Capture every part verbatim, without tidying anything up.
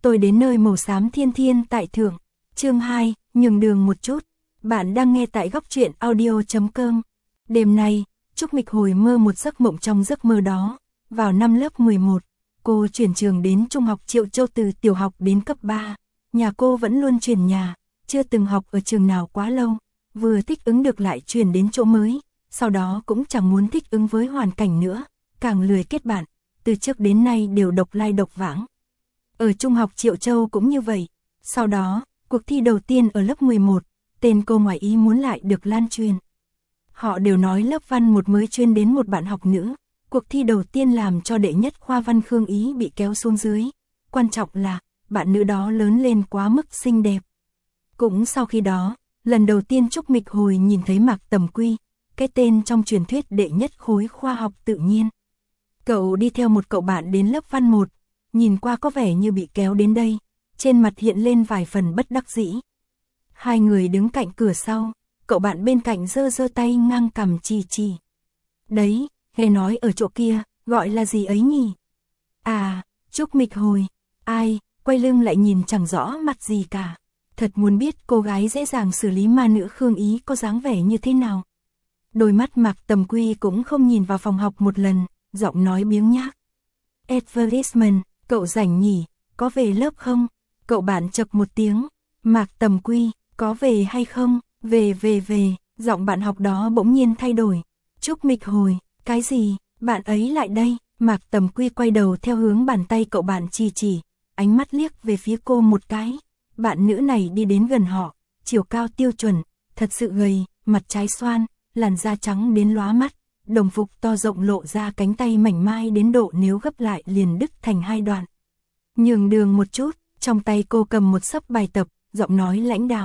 tôi đến nơi màu xám thiên thiên tại thượng. Chương hai, nhường đường một chút. Bạn đang nghe tại góc truyện audio chấm com. Đêm nay, Trúc Mịch hồi mơ một giấc mộng trong giấc mơ đó. Vào năm lớp mười một, cô chuyển trường đến Trung học Triệu Châu từ tiểu học đến cấp ba. Nhà cô vẫn luôn chuyển nhà, chưa từng học ở trường nào quá lâu. Vừa thích ứng được lại chuyển đến chỗ mới, sau đó cũng chẳng muốn thích ứng với hoàn cảnh nữa, càng lười kết bạn, từ trước đến nay đều độc lai độc vãng. Ở Trung học Triệu Châu cũng như vậy, sau đó, cuộc thi đầu tiên ở lớp mười một, tên cô ngoài ý muốn lại được lan truyền. Họ đều nói lớp văn một mới chuyên đến một bạn học nữ, cuộc thi đầu tiên làm cho đệ nhất khoa văn Khương Ý bị kéo xuống dưới, quan trọng là, bạn nữ đó lớn lên quá mức xinh đẹp. Cũng sau khi đó, lần đầu tiên Trúc Mịch Hồi nhìn thấy Mạc Tầm Quy, cái tên trong truyền thuyết đệ nhất khối khoa học tự nhiên. Cậu đi theo một cậu bạn đến lớp văn một, nhìn qua có vẻ như bị kéo đến đây, trên mặt hiện lên vài phần bất đắc dĩ. Hai người đứng cạnh cửa sau, cậu bạn bên cạnh giơ giơ tay ngang cằm chỉ chỉ. Đấy, nghe nói ở chỗ kia, gọi là gì ấy nhỉ? À, Trúc Mịch Hồi, ai, quay lưng lại nhìn chẳng rõ mặt gì cả. Thật muốn biết cô gái dễ dàng xử lý ma nữ Khương Ý có dáng vẻ như thế nào. Đôi mắt Mạc Tầm Quy cũng không nhìn vào phòng học một lần, giọng nói biếng nhác. Advertisement, cậu rảnh nhỉ, có về lớp không? Cậu bạn chậc một tiếng. Mạc Tầm Quy, có về hay không? Về về về, giọng bạn học đó bỗng nhiên thay đổi. Trúc Mịch Hồi, cái gì? Bạn ấy lại đây. Mạc Tầm Quy quay đầu theo hướng bàn tay cậu bạn chỉ chỉ, ánh mắt liếc về phía cô một cái. Bạn nữ này đi đến gần họ, chiều cao tiêu chuẩn, thật sự gầy, mặt trái xoan, làn da trắng đến lóa mắt, đồng phục to rộng lộ ra cánh tay mảnh mai đến độ nếu gấp lại liền đứt thành hai đoạn. Nhường đường một chút, trong tay cô cầm một xấp bài tập, giọng nói lãnh đạm.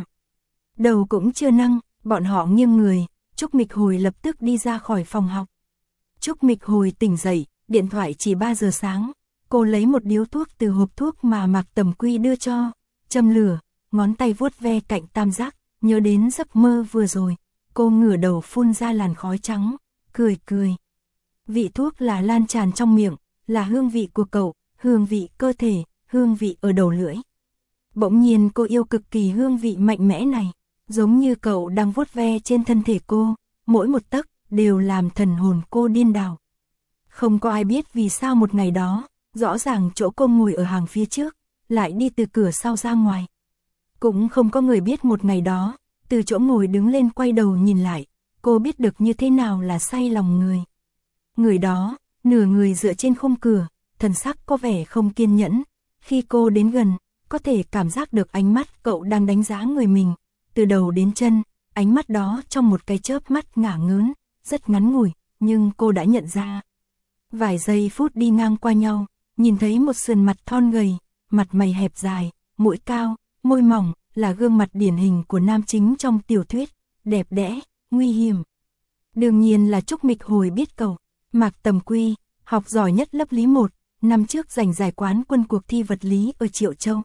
Đầu cũng chưa nâng, bọn họ nghiêng người, Trúc Mịch Hồi lập tức đi ra khỏi phòng học. Trúc Mịch Hồi tỉnh dậy, điện thoại chỉ ba giờ sáng, cô lấy một điếu thuốc từ hộp thuốc mà Mạc Tầm Quy đưa cho, châm lửa, ngón tay vuốt ve cạnh tam giác, nhớ đến giấc mơ vừa rồi, cô ngửa đầu phun ra làn khói trắng, cười cười. Vị thuốc là lan tràn trong miệng, là hương vị của cậu, hương vị cơ thể, hương vị ở đầu lưỡi. Bỗng nhiên cô yêu cực kỳ hương vị mạnh mẽ này, giống như cậu đang vuốt ve trên thân thể cô, mỗi một tấc đều làm thần hồn cô điên đảo. Không có ai biết vì sao một ngày đó, rõ ràng chỗ cô ngồi ở hàng phía trước, lại đi từ cửa sau ra ngoài. Cũng không có người biết một ngày đó, từ chỗ ngồi đứng lên quay đầu nhìn lại, cô biết được như thế nào là say lòng người. Người đó, nửa người dựa trên khung cửa, thần sắc có vẻ không kiên nhẫn, khi cô đến gần, có thể cảm giác được ánh mắt cậu đang đánh giá người mình, từ đầu đến chân, ánh mắt đó trong một cái chớp mắt ngả ngớn, rất ngắn ngủi, nhưng cô đã nhận ra. Vài giây phút đi ngang qua nhau, nhìn thấy một sườn mặt thon gầy, mặt mày hẹp dài, mũi cao, môi mỏng, là gương mặt điển hình của nam chính trong tiểu thuyết, đẹp đẽ, nguy hiểm. Đương nhiên là Trúc Mịch Hồi biết cậu, Mạc Tầm Quy, học giỏi nhất lớp lý một, năm trước giành giải quán quân cuộc thi vật lý ở Triệu Châu.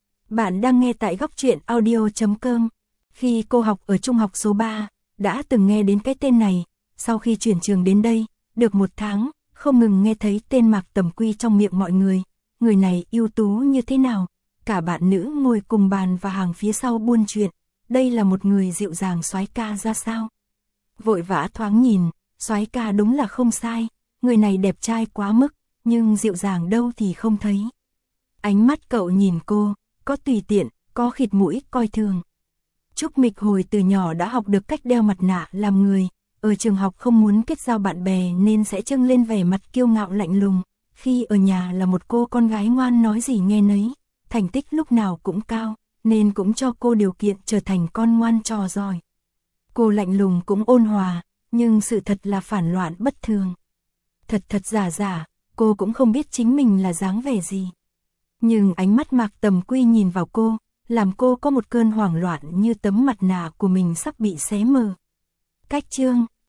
Bạn đang nghe tại góc truyện audio chấm com. Khi cô học ở trung học số ba, đã từng nghe đến cái tên này, sau khi chuyển trường đến đây, được một tháng, không ngừng nghe thấy tên Mạc Tầm Quy trong miệng mọi người. Người này ưu tú như thế nào? Cả bạn nữ ngồi cùng bàn và hàng phía sau buôn chuyện, đây là một người dịu dàng soái ca ra sao? Vội vã thoáng nhìn, soái ca đúng là không sai, người này đẹp trai quá mức, nhưng dịu dàng đâu thì không thấy. Ánh mắt cậu nhìn cô, có tùy tiện, có khịt mũi, coi thường. Trúc Mịch Hồi từ nhỏ đã học được cách đeo mặt nạ làm người, ở trường học không muốn kết giao bạn bè nên sẽ trưng lên vẻ mặt kiêu ngạo lạnh lùng, khi ở nhà là một cô con gái ngoan nói gì nghe nấy. Thành tích lúc nào cũng cao, nên cũng cho cô điều kiện trở thành con ngoan trò giỏi. Cô lạnh lùng cũng ôn hòa, nhưng sự thật là phản loạn bất thường. Thật thật giả giả, cô cũng không biết chính mình là dáng vẻ gì. Nhưng ánh mắt Mạc Tầm Quy nhìn vào cô, làm cô có một cơn hoảng loạn như tấm mặt nạ của mình sắp bị xé mờ. Cách chương